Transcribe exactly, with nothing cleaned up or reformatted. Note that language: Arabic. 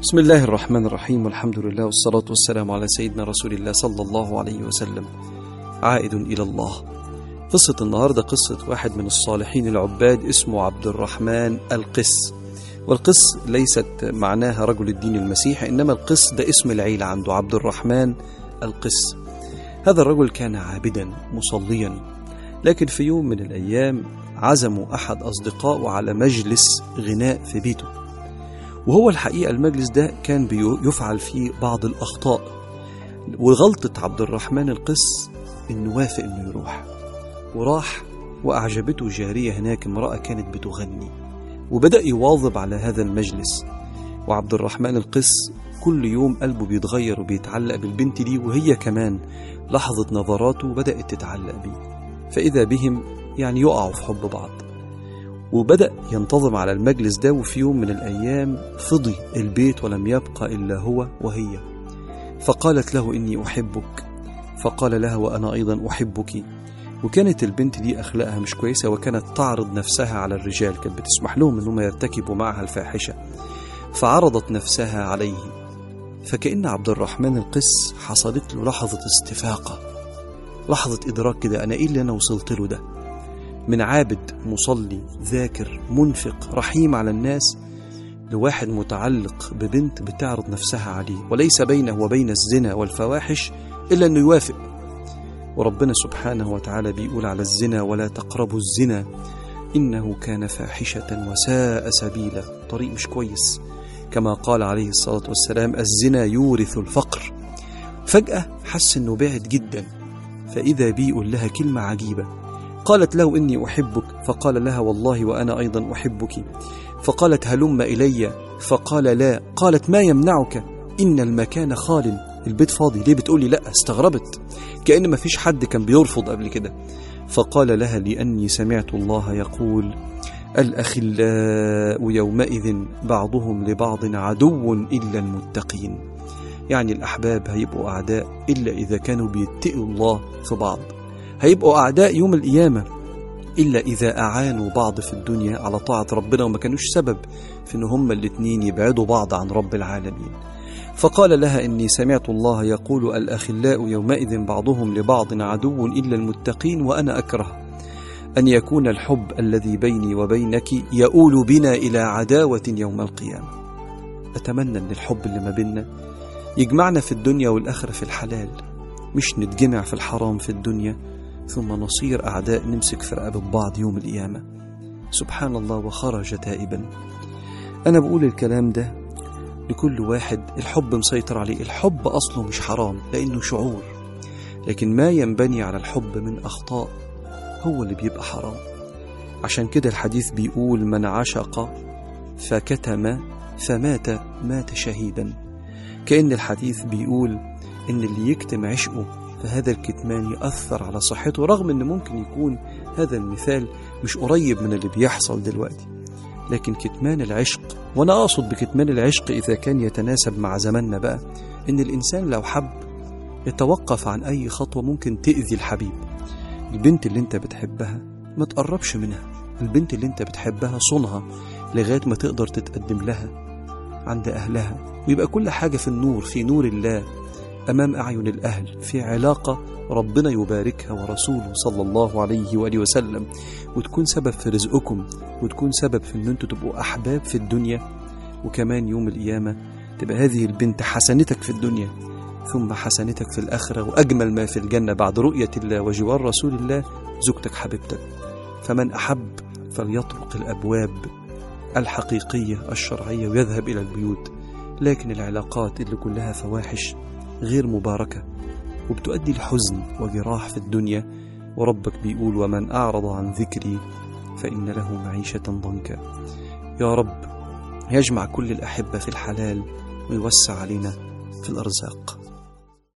بسم الله الرحمن الرحيم، والحمد لله والصلاة والسلام على سيدنا رسول الله صلى الله عليه وسلم. عائد إلى الله. قصة النهاردة قصة واحد من الصالحين العباد اسمه عبد الرحمن القس. والقس ليست معناها رجل الدين المسيحي، إنما القس ده اسم العيلة عنده، عبد الرحمن القس. هذا الرجل كان عابدا مصليا، لكن في يوم من الأيام عزموا أحد أصدقائه على مجلس غناء في بيته، وهو الحقيقة المجلس ده كان بيفعل فيه بعض الأخطاء. وغلطة عبد الرحمن القس إنه وافق إنه يروح، وراح وأعجبته جارية هناك، امرأة كانت بتغني، وبدأ يواظب على هذا المجلس. وعبد الرحمن القس كل يوم قلبه بيتغير وبيتعلق بالبنت دي، وهي كمان لحظة نظراته بدأت تتعلق بيه، فإذا بهم يعني يقعوا في حب بعض. وبدأ ينتظم على المجلس ده. وفي يوم من الأيام فضي البيت ولم يبقى إلا هو وهي، فقالت له إني أحبك، فقال لها وأنا أيضا أحبك. وكانت البنت دي أخلاقها مش كويسة، وكانت تعرض نفسها على الرجال، كانت بتسمح لهم أنهم يرتكبوا معها الفاحشة، فعرضت نفسها عليه. فكأن عبد الرحمن القس حصلت له لحظة استفاقة، لحظة إدراك كده، أنا إيه اللي أنا وصلت له ده؟ من عابد مصلي ذاكر منفق رحيم على الناس، لواحد متعلق ببنت بتعرض نفسها عليه، وليس بينه وبين الزنا والفواحش إلا أنه يوافق. وربنا سبحانه وتعالى بيقول على الزنا ولا تقربوا الزنا إنه كان فاحشة وساء سبيلا، طريق مش كويس، كما قال عليه الصلاة والسلام الزنا يورث الفقر. فجأة حس أنه بعد جدا، فإذا بيقول لها كلمة عجيبة، قالت له إني أحبك، فقال لها والله وأنا أيضا أحبك. فقالت هلم إلي، فقال لا. قالت ما يمنعك، إن المكان خال، البيت فاضي، ليه بتقولي لا؟ استغربت، كأن ما فيش حد كان بيرفض قبل كده. فقال لها لأني سمعت الله يقول الأخلاء يومئذ بعضهم لبعض عدو إلا المتقين، يعني الأحباب هيبقوا أعداء إلا إذا كانوا بيتقوا الله في بعض، هيبقوا أعداء يوم القيامة إلا إذا أعانوا بعض في الدنيا على طاعة ربنا، وما كانوش سبب في أن هم الاتنين يبعدوا بعض عن رب العالمين. فقال لها إني سمعت الله يقول الأخلاء يومئذ بعضهم لبعض عدو إلا المتقين، وأنا أكره أن يكون الحب الذي بيني وبينك يؤول بنا إلى عداوة يوم القيامة. أتمنى أن الحب اللي ما بيننا يجمعنا في الدنيا والآخرة في الحلال، مش نتجمع في الحرام في الدنيا ثم نصير أعداء نمسك في رقبة بعض يوم القيامة. سبحان الله، وخرج تائبا. أنا بقول الكلام ده لكل واحد الحب مسيطر عليه. الحب أصله مش حرام لأنه شعور، لكن ما ينبني على الحب من أخطاء هو اللي بيبقى حرام. عشان كده الحديث بيقول من عشق فكتم فمات مات شهيدا. كأن الحديث بيقول إن اللي يكتم عشقه فهذا الكتمان يأثر على صحته، رغم أن ممكن يكون هذا المثال مش قريب من اللي بيحصل دلوقتي، لكن كتمان العشق، وأنا أقصد بكتمان العشق إذا كان يتناسب مع زماننا بقى، إن الإنسان لو حب يتوقف عن أي خطوة ممكن تأذي الحبيب. البنت اللي انت بتحبها ما تقربش منها، البنت اللي انت بتحبها صنها لغاية ما تقدر تتقدم لها عند أهلها، ويبقى كل حاجة في النور، في نور الله أمام أعين الأهل، في علاقة ربنا يباركها ورسوله صلى الله عليه وآله وسلم، وتكون سبب في رزقكم، وتكون سبب في أن أنتوا تبقوا أحباب في الدنيا، وكمان يوم القيامة تبقى هذه البنت حسنتك في الدنيا ثم حسنتك في الآخرة، وأجمل ما في الجنة بعد رؤية الله وجوار رسول الله زوجتك حبيبتك. فمن أحب فليطرق الأبواب الحقيقية الشرعية ويذهب إلى البيوت. لكن العلاقات اللي كلها فواحش غير مباركة وبتؤدي لحزن وجراح في الدنيا، وربك بيقول ومن أعرض عن ذكري فإن له معيشة ضنكا. يا رب يجمع كل الأحبة في الحلال ويوسع علينا في الأرزاق.